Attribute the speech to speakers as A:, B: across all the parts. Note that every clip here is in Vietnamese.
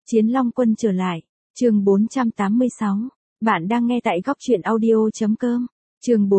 A: Chiến Long Quân trở lại. Chương 486. Bạn đang nghe tại goctruyện audio.com. Chương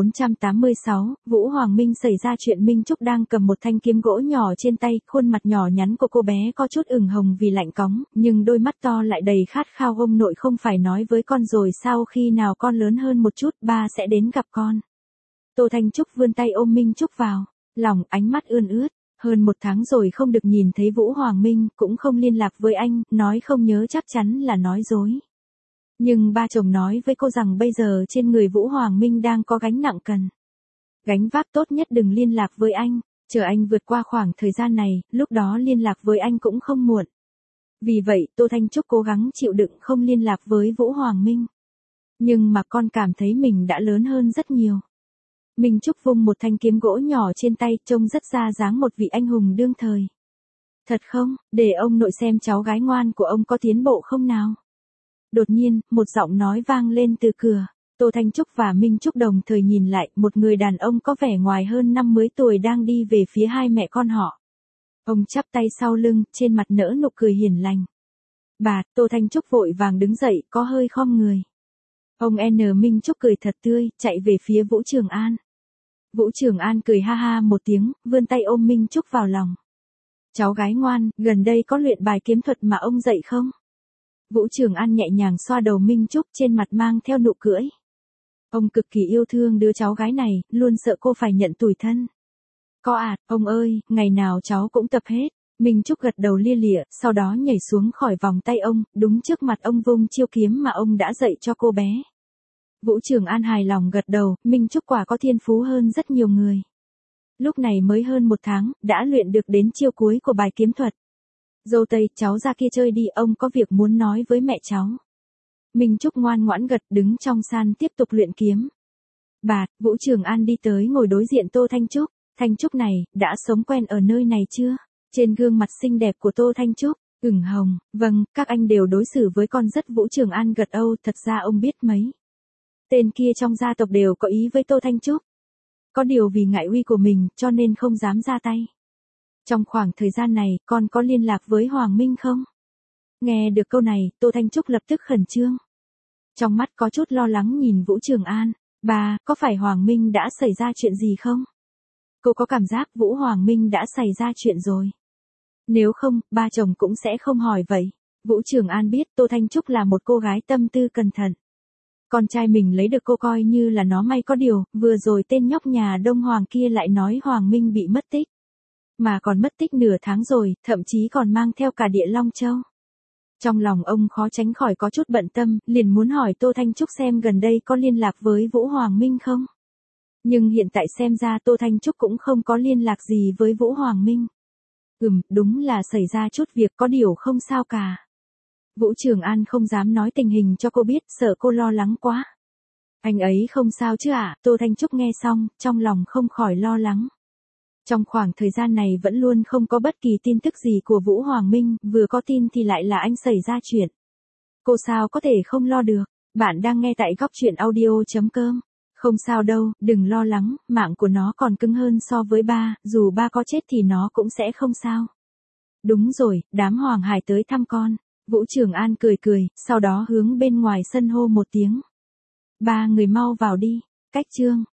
A: 486, Vũ Hoàng Minh xảy ra chuyện. Minh Trúc đang cầm một thanh kiếm gỗ nhỏ trên tay, khuôn mặt nhỏ nhắn của cô bé có chút ửng hồng vì lạnh cóng, nhưng đôi mắt to lại đầy khát khao. Ông nội không phải nói với con rồi sao, khi nào con lớn hơn một chút, ba sẽ đến gặp con. Tô Thanh Trúc vươn tay ôm Minh Trúc vào lòng, ánh mắt ươn ướt. Hơn một tháng rồi không được nhìn thấy Vũ Hoàng Minh, cũng không liên lạc với anh, nói không nhớ chắc chắn là nói dối. Nhưng ba chồng nói với cô rằng bây giờ trên người Vũ Hoàng Minh đang có gánh nặng cần gánh vác, tốt nhất đừng liên lạc với anh, chờ anh vượt qua khoảng thời gian này, lúc đó liên lạc với anh cũng không muộn. Vì vậy, Tô Thanh Trúc cố gắng chịu đựng không liên lạc với Vũ Hoàng Minh. Nhưng mà con cảm thấy mình đã lớn hơn rất nhiều. Minh Trúc vung một thanh kiếm gỗ nhỏ trên tay, trông rất ra dáng một vị anh hùng đương thời. Thật không, để ông nội xem cháu gái ngoan của ông có tiến bộ không nào. Đột nhiên, một giọng nói vang lên từ cửa. Tô Thanh Trúc và Minh Trúc đồng thời nhìn lại, một người đàn ông có vẻ ngoài hơn 50 tuổi đang đi về phía hai mẹ con họ. Ông chắp tay sau lưng, trên mặt nở nụ cười hiền lành. Bà, Tô Thanh Trúc vội vàng đứng dậy, có hơi khom người. Ông Minh Trúc cười thật tươi, chạy về phía Vũ Trường An. Vũ Trường An cười ha ha một tiếng, vươn tay ôm Minh Trúc vào lòng. Cháu gái ngoan, gần đây có luyện bài kiếm thuật mà ông dạy không? Vũ Trường An nhẹ nhàng xoa đầu Minh Trúc, trên mặt mang theo nụ cười. Ông cực kỳ yêu thương đứa cháu gái này, luôn sợ cô phải nhận tủi thân. Có à, ông ơi, ngày nào cháu cũng tập hết. Minh Trúc gật đầu lia lịa, sau đó nhảy xuống khỏi vòng tay ông, đúng trước mặt ông vung chiêu kiếm mà ông đã dạy cho cô bé. Vũ Trường An hài lòng gật đầu, Minh Trúc quả có thiên phú hơn rất nhiều người. Lúc này mới hơn một tháng, đã luyện được đến chiêu cuối của bài kiếm thuật. Dâu tây, cháu ra kia chơi đi, ông có việc muốn nói với mẹ cháu. Minh Trúc ngoan ngoãn gật, đứng trong sàn tiếp tục luyện kiếm. Bà, Vũ Trường An đi tới ngồi đối diện Tô Thanh Trúc. Thanh Trúc này, đã sống quen ở nơi này chưa? Trên gương mặt xinh đẹp của Tô Thanh Trúc, ửng hồng, vâng, các anh đều đối xử với con rất. Vũ Trường An gật âu, thật ra ông biết mấy tên kia trong gia tộc đều có ý với Tô Thanh Trúc. Có điều vì ngại uy của mình, cho nên không dám ra tay. Trong khoảng thời gian này, con có liên lạc với Hoàng Minh không? Nghe được câu này, Tô Thanh Trúc lập tức khẩn trương. Trong mắt có chút lo lắng nhìn Vũ Trường An. Bà, có phải Hoàng Minh đã xảy ra chuyện gì không? Cô có cảm giác Vũ Hoàng Minh đã xảy ra chuyện rồi. Nếu không, ba chồng cũng sẽ không hỏi vậy. Vũ Trường An biết Tô Thanh Trúc là một cô gái tâm tư cẩn thận. Con trai mình lấy được cô coi như là nó may, có điều, vừa rồi tên nhóc nhà Đông Hoàng kia lại nói Hoàng Minh bị mất tích. Mà còn mất tích nửa tháng rồi, thậm chí còn mang theo cả Địa Long Châu. Trong lòng ông khó tránh khỏi có chút bận tâm, liền muốn hỏi Tô Thanh Trúc xem gần đây có liên lạc với Vũ Hoàng Minh không. Nhưng hiện tại xem ra Tô Thanh Trúc cũng không có liên lạc gì với Vũ Hoàng Minh. Đúng là xảy ra chút việc, có điều không sao cả. Vũ Trường An không dám nói tình hình cho cô biết, sợ cô lo lắng quá. Anh ấy không sao chứ ạ? Tô Thanh Trúc nghe xong, trong lòng không khỏi lo lắng. Trong khoảng thời gian này vẫn luôn không có bất kỳ tin tức gì của Vũ Hoàng Minh, vừa có tin thì lại là anh xảy ra chuyện. Cô sao có thể không lo được? Bạn đang nghe tại goctruyện audio.com. Không sao đâu, đừng lo lắng, mạng của nó còn cứng hơn so với ba, dù ba có chết thì nó cũng sẽ không sao. Đúng rồi, đám Hoàng Hải tới thăm con. Vũ Trường An cười cười, sau đó hướng bên ngoài sân hô một tiếng. Ba người mau vào đi. Cách chương